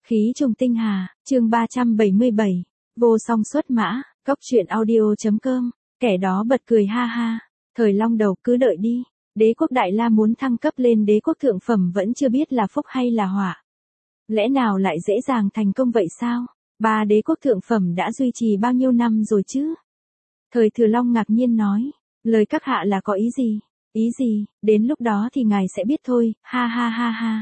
Khí trùng tinh hà, chương 377, vô song xuất mã, cốc truyện audio.com, kẻ đó bật cười ha ha, thời Long đầu cứ đợi đi, đế quốc Đại La muốn thăng cấp lên đế quốc thượng phẩm vẫn chưa biết là phúc hay là họa. Lẽ nào lại dễ dàng thành công vậy sao? Ba đế quốc thượng phẩm đã duy trì bao nhiêu năm rồi chứ? Thời Thừa Long ngạc nhiên nói, lời các hạ là có ý gì? Ý gì, đến lúc đó thì ngài sẽ biết thôi, ha ha ha ha.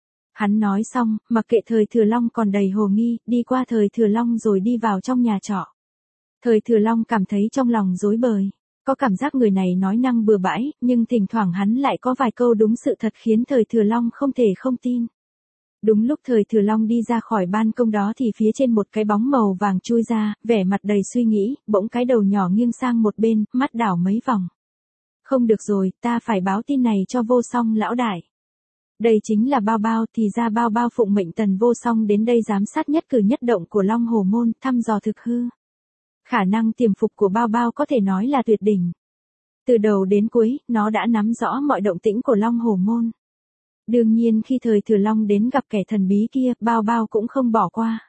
Hắn nói xong, mặc kệ thời Thừa Long còn đầy hồ nghi, đi qua thời Thừa Long rồi đi vào trong nhà trọ. Thời Thừa Long cảm thấy trong lòng rối bời, có cảm giác người này nói năng bừa bãi, nhưng thỉnh thoảng hắn lại có vài câu đúng sự thật khiến thời Thừa Long không thể không tin. Đúng lúc thời Thừa Long đi ra khỏi ban công đó thì phía trên một cái bóng màu vàng chui ra, vẻ mặt đầy suy nghĩ, bỗng cái đầu nhỏ nghiêng sang một bên, mắt đảo mấy vòng. Không được rồi, ta phải báo tin này cho Vô Song lão đại. Đây chính là Bao Bao, thì ra Bao Bao phụng mệnh Tần Vô Song đến đây giám sát nhất cử nhất động của Long Hồ Môn, thăm dò thực hư. Khả năng tiềm phục của Bao Bao có thể nói là tuyệt đỉnh. Từ đầu đến cuối, nó đã nắm rõ mọi động tĩnh của Long Hồ Môn. Đương nhiên khi thời Thừa Long đến gặp kẻ thần bí kia, Bao Bao cũng không bỏ qua.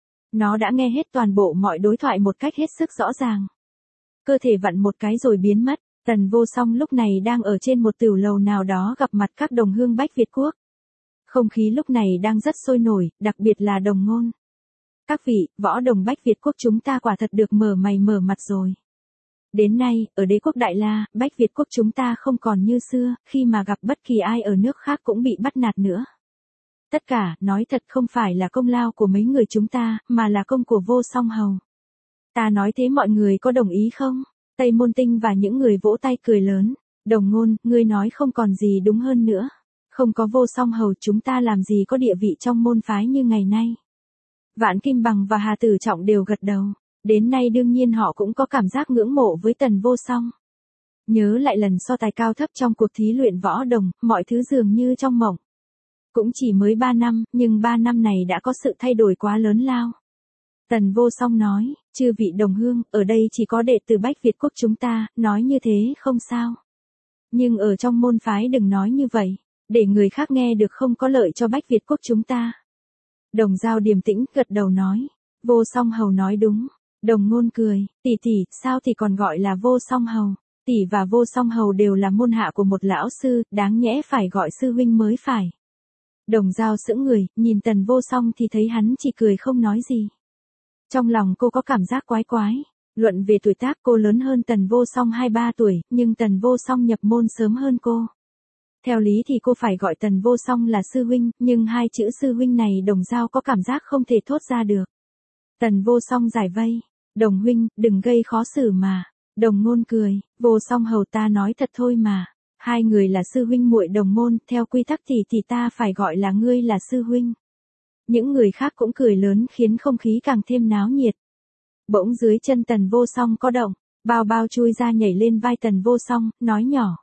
Nó đã nghe hết toàn bộ mọi đối thoại một cách hết sức rõ ràng. Cơ thể vặn một cái rồi biến mất. Tần Vô Song lúc này đang ở trên một tửu lầu nào đó gặp mặt các đồng hương Bách Việt Quốc. Không khí lúc này đang rất sôi nổi, đặc biệt là đồng ngôn. Các vị, võ đồng Bách Việt Quốc chúng ta quả thật được mở mày mở mặt rồi. Đến nay, ở đế quốc Đại La, Bách Việt Quốc chúng ta không còn như xưa, khi mà gặp bất kỳ ai ở nước khác cũng bị bắt nạt nữa. Tất cả, nói thật không phải là công lao của mấy người chúng ta, mà là công của Vô Song hầu. Ta nói thế mọi người có đồng ý không? Tây Môn Tinh và những người vỗ tay cười lớn. Đồng ngôn, ngươi nói không còn gì đúng hơn nữa. Không có Vô Song hầu chúng ta làm gì có địa vị trong môn phái như ngày nay. Vạn Kim Bằng và Hà Tử Trọng đều gật đầu. Đến nay đương nhiên họ cũng có cảm giác ngưỡng mộ với Tần Vô Song. Nhớ lại lần so tài cao thấp trong cuộc thí luyện võ đồng, mọi thứ dường như trong mộng. Cũng chỉ mới 3 năm, nhưng 3 năm này đã có sự thay đổi quá lớn lao. Tần Vô Song nói, chư vị đồng hương, ở đây chỉ có đệ tử Bách Việt Quốc chúng ta, nói như thế không sao. Nhưng ở trong môn phái đừng nói như vậy, để người khác nghe được không có lợi cho Bách Việt Quốc chúng ta. Đồng Giao điềm tĩnh gật đầu nói, Vô Song hầu nói đúng. Đồng ngôn cười, tỷ tỷ, sao thì còn gọi là Vô Song hầu. Tỷ và Vô Song hầu đều là môn hạ của một lão sư, đáng nhẽ phải gọi sư huynh mới phải. Đồng Giao sững người, nhìn Tần Vô Song thì thấy hắn chỉ cười không nói gì. Trong lòng cô có cảm giác quái quái. Luận về tuổi tác cô lớn hơn Tần Vô Song 2-3 tuổi, nhưng Tần Vô Song nhập môn sớm hơn cô. Theo lý thì cô phải gọi Tần Vô Song là sư huynh, nhưng hai chữ sư huynh này Đồng Giao có cảm giác không thể thốt ra được. Tần Vô Song giải vây. Đồng huynh, đừng gây khó xử mà. Đồng ngôn cười, Vô Song hầu ta nói thật thôi mà. Hai người là sư huynh muội đồng môn, theo quy tắc thì ta phải gọi là ngươi là sư huynh. Những người khác cũng cười lớn khiến không khí càng thêm náo nhiệt. Bỗng dưới chân Tần Vô Song có động, Bao Bao chui ra nhảy lên vai Tần Vô Song, nói nhỏ.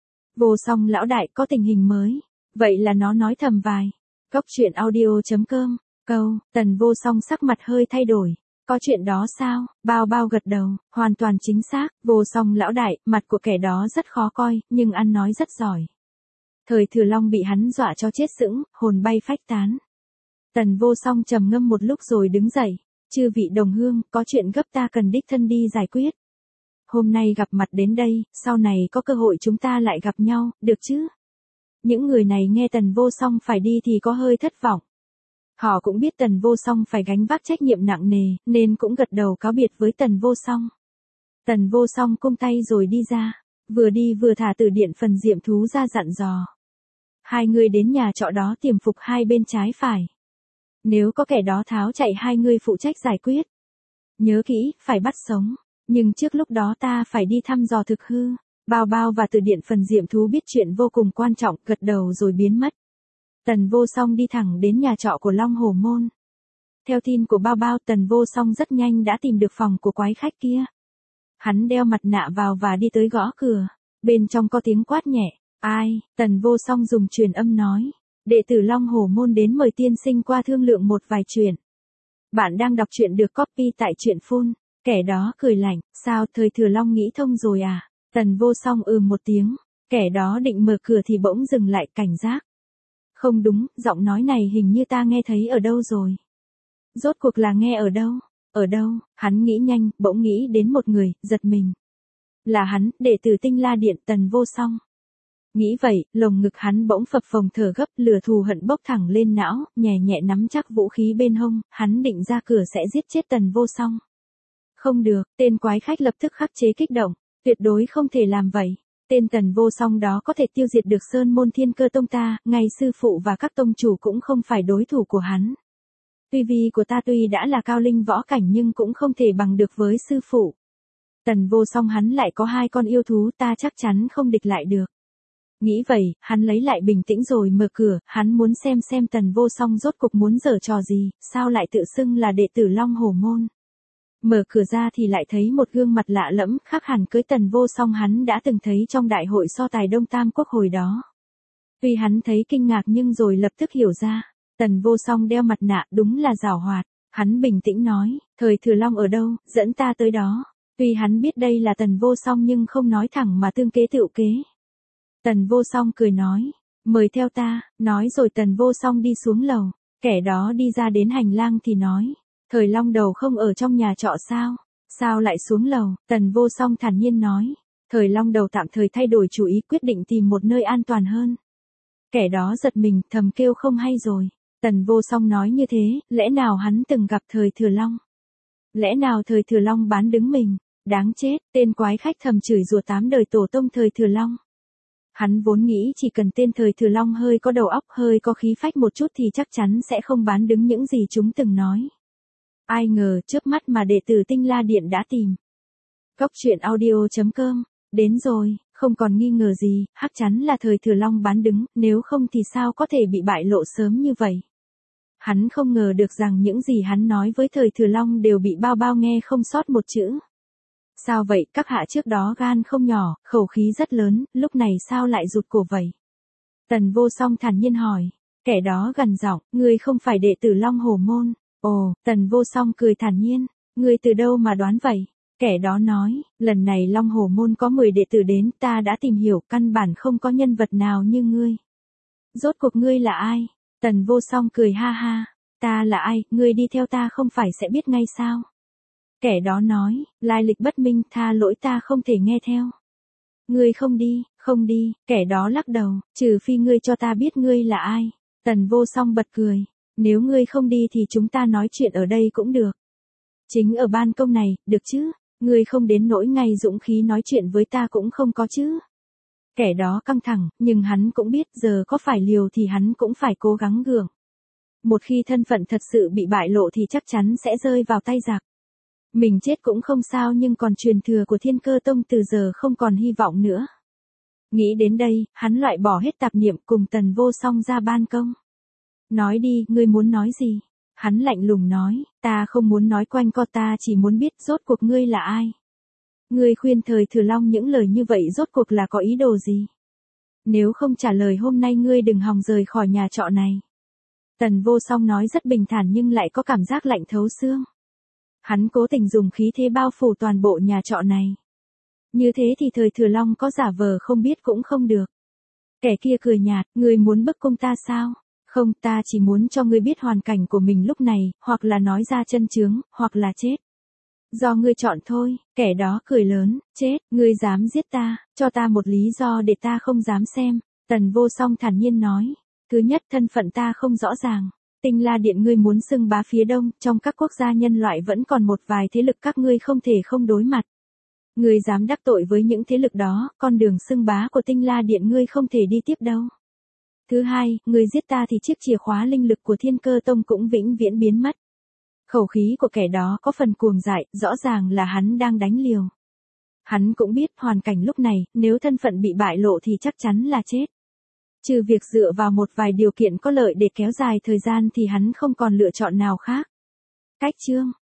Vô Song lão đại có tình hình mới. Vậy là nó nói thầm vài. Cốc truyện audio.com, câu, Tần Vô Song sắc mặt hơi thay đổi. Có chuyện đó sao? Bao Bao gật đầu, hoàn toàn chính xác, Vô Song lão đại, mặt của kẻ đó rất khó coi, nhưng ăn nói rất giỏi. Thời Thừa Long bị hắn dọa cho chết sững, hồn bay phách tán. Tần Vô Song trầm ngâm một lúc rồi đứng dậy, chư vị đồng hương, có chuyện gấp ta cần đích thân đi giải quyết. Hôm nay gặp mặt đến đây, sau này có cơ hội chúng ta lại gặp nhau, được chứ? Những người này nghe Tần Vô Song phải đi thì có hơi thất vọng. Họ cũng biết Tần Vô Song phải gánh vác trách nhiệm nặng nề, nên cũng gật đầu cáo biệt với Tần Vô Song. Tần Vô Song cung tay rồi đi ra, vừa đi vừa thả từ điện phần diệm thú ra dặn dò. Hai người đến nhà trọ đó tiềm phục hai bên trái phải. Nếu có kẻ đó tháo chạy hai người phụ trách giải quyết. Nhớ kỹ, phải bắt sống. Nhưng trước lúc đó ta phải đi thăm dò thực hư. Bao Bao và từ điện phần diệm thú biết chuyện vô cùng quan trọng, gật đầu rồi biến mất. Tần Vô Song đi thẳng đến nhà trọ của Long Hồ Môn. Theo tin của Bao Bao, Tần Vô Song rất nhanh đã tìm được phòng của quái khách kia. Hắn đeo mặt nạ vào và đi tới gõ cửa. Bên trong có tiếng quát nhẹ. Ai? Tần Vô Song dùng truyền âm nói. Đệ tử Long Hồ Môn đến mời tiên sinh qua thương lượng một vài chuyện. Bạn đang đọc truyện được copy tại truyện Phun. Kẻ đó cười lạnh, sao thời Thừa Long nghĩ thông rồi à? Tần Vô Song một tiếng. Kẻ đó định mở cửa thì bỗng dừng lại cảnh giác. Không đúng, giọng nói này hình như ta nghe thấy ở đâu rồi. Rốt cuộc là nghe ở đâu? Ở đâu? Hắn nghĩ nhanh, bỗng nghĩ đến một người, giật mình. Là hắn, đệ tử Tinh La Điện Tần Vô Song. Nghĩ vậy, lồng ngực hắn bỗng phập phồng thở gấp, lửa thù hận bốc thẳng lên não, nhẹ nhẹ nắm chắc vũ khí bên hông, hắn định ra cửa sẽ giết chết Tần Vô Song. Không được, tên quái khách lập tức khắc chế kích động, tuyệt đối không thể làm vậy. Tên Tần Vô Song đó có thể tiêu diệt được Sơn Môn Thiên Cơ Tông ta, ngay sư phụ và các tông chủ cũng không phải đối thủ của hắn. Tu vi của ta tuy đã là cao linh võ cảnh nhưng cũng không thể bằng được với sư phụ. Tần Vô Song hắn lại có 2 con yêu thú, ta chắc chắn không địch lại được. Nghĩ vậy, hắn lấy lại bình tĩnh rồi mở cửa, hắn muốn xem Tần Vô Song rốt cục muốn giở trò gì, sao lại tự xưng là đệ tử Long Hổ Môn. Mở cửa ra thì lại thấy một gương mặt lạ lẫm, khác hẳn với Tần Vô Song hắn đã từng thấy trong đại hội so tài Đông Tam Quốc hồi đó. Tuy hắn thấy kinh ngạc nhưng rồi lập tức hiểu ra, Tần Vô Song đeo mặt nạ đúng là giảo hoạt. Hắn bình tĩnh nói, thời Thừa Long ở đâu, dẫn ta tới đó. Tuy hắn biết đây là Tần Vô Song nhưng không nói thẳng mà tương kế tựu kế. Tần Vô Song cười nói, mời theo ta, nói rồi Tần Vô Song đi xuống lầu. Kẻ đó đi ra đến hành lang thì nói, Thời Long đầu không ở trong nhà trọ sao? Sao lại xuống lầu? Tần Vô Song thản nhiên nói, Thời Long đầu tạm thời thay đổi chủ ý, quyết định tìm một nơi an toàn hơn. Kẻ đó giật mình, thầm kêu không hay rồi. Tần Vô Song nói như thế, lẽ nào hắn từng gặp Thời Thừa Long? Lẽ nào Thời Thừa Long bán đứng mình? Đáng chết, tên quái khách thầm chửi rủa 8 đời tổ tông Thời Thừa Long. Hắn vốn nghĩ chỉ cần tên Thời Thừa Long hơi có đầu óc, hơi có khí phách một chút thì chắc chắn sẽ không bán đứng những gì chúng từng nói. Ai ngờ trước mắt mà đệ tử Tinh La Điện đã tìm. Cốc truyện audio.com, đến rồi, không còn nghi ngờ gì, chắc chắn là Thời Thừa Long bán đứng, nếu không thì sao có thể bị bại lộ sớm như vậy. Hắn không ngờ được rằng những gì hắn nói với Thời Thừa Long đều bị bao bao nghe không sót một chữ. Sao vậy, các hạ trước đó gan không nhỏ, khẩu khí rất lớn, lúc này sao lại rụt cổ vậy? Tần Vô Song thản nhiên hỏi. Kẻ đó gằn giọng, ngươi không phải đệ tử Long Hổ Môn. Ồ, Tần Vô Song cười thản nhiên, ngươi từ đâu mà đoán vậy? Kẻ đó nói, lần này Long Hổ Môn có 10 đệ tử đến, ta đã tìm hiểu, căn bản không có nhân vật nào như ngươi. Rốt cuộc ngươi là ai? Tần Vô Song cười ha ha, ta là ai, ngươi đi theo ta không phải sẽ biết ngay sao? Kẻ đó nói, lai lịch bất minh, tha lỗi ta không thể nghe theo. Ngươi không đi, kẻ đó lắc đầu, trừ phi ngươi cho ta biết ngươi là ai. Tần Vô Song bật cười, nếu ngươi không đi thì chúng ta nói chuyện ở đây cũng được. Chính ở ban công này, được chứ, ngươi không đến nỗi ngay dũng khí nói chuyện với ta cũng không có chứ. Kẻ đó căng thẳng, nhưng hắn cũng biết giờ có phải liều thì hắn cũng phải cố gắng gượng. Một khi thân phận thật sự bị bại lộ thì chắc chắn sẽ rơi vào tay giặc. Mình chết cũng không sao nhưng còn truyền thừa của Thiên Cơ Tông từ giờ không còn hy vọng nữa. Nghĩ đến đây, hắn loại bỏ hết tạp niệm cùng Tần Vô Song ra ban công. Nói đi, ngươi muốn nói gì? Hắn lạnh lùng nói, ta không muốn nói quanh co, ta chỉ muốn biết rốt cuộc ngươi là ai. Ngươi khuyên Thời Thừa Long những lời như vậy rốt cuộc là có ý đồ gì? Nếu không trả lời hôm nay ngươi đừng hòng rời khỏi nhà trọ này. Tần Vô Song nói rất bình thản nhưng lại có cảm giác lạnh thấu xương. Hắn cố tình dùng khí thế bao phủ toàn bộ nhà trọ này. Như thế thì Thời Thừa Long có giả vờ không biết cũng không được. Kẻ kia cười nhạt, ngươi muốn bức cung ta sao? Không, ta chỉ muốn cho ngươi biết hoàn cảnh của mình lúc này, hoặc là nói ra chân chướng, hoặc là chết. Do ngươi chọn thôi, kẻ đó cười lớn, chết, ngươi dám giết ta, cho ta một lý do để ta không dám xem. Tần Vô Song thản nhiên nói, thứ nhất thân phận ta không rõ ràng. Tinh La Điện ngươi muốn xưng bá phía đông, trong các quốc gia nhân loại vẫn còn một vài thế lực các ngươi không thể không đối mặt. Ngươi dám đắc tội với những thế lực đó, con đường xưng bá của Tinh La Điện ngươi không thể đi tiếp đâu. Thứ hai, ngươi giết ta thì chiếc chìa khóa linh lực của Thiên Cơ Tông cũng vĩnh viễn biến mất. Khẩu khí của kẻ đó có phần cuồng dại, rõ ràng là hắn đang đánh liều. Hắn cũng biết hoàn cảnh lúc này, nếu thân phận bị bại lộ thì chắc chắn là chết. Trừ việc dựa vào một vài điều kiện có lợi để kéo dài thời gian thì hắn không còn lựa chọn nào khác. Cách chương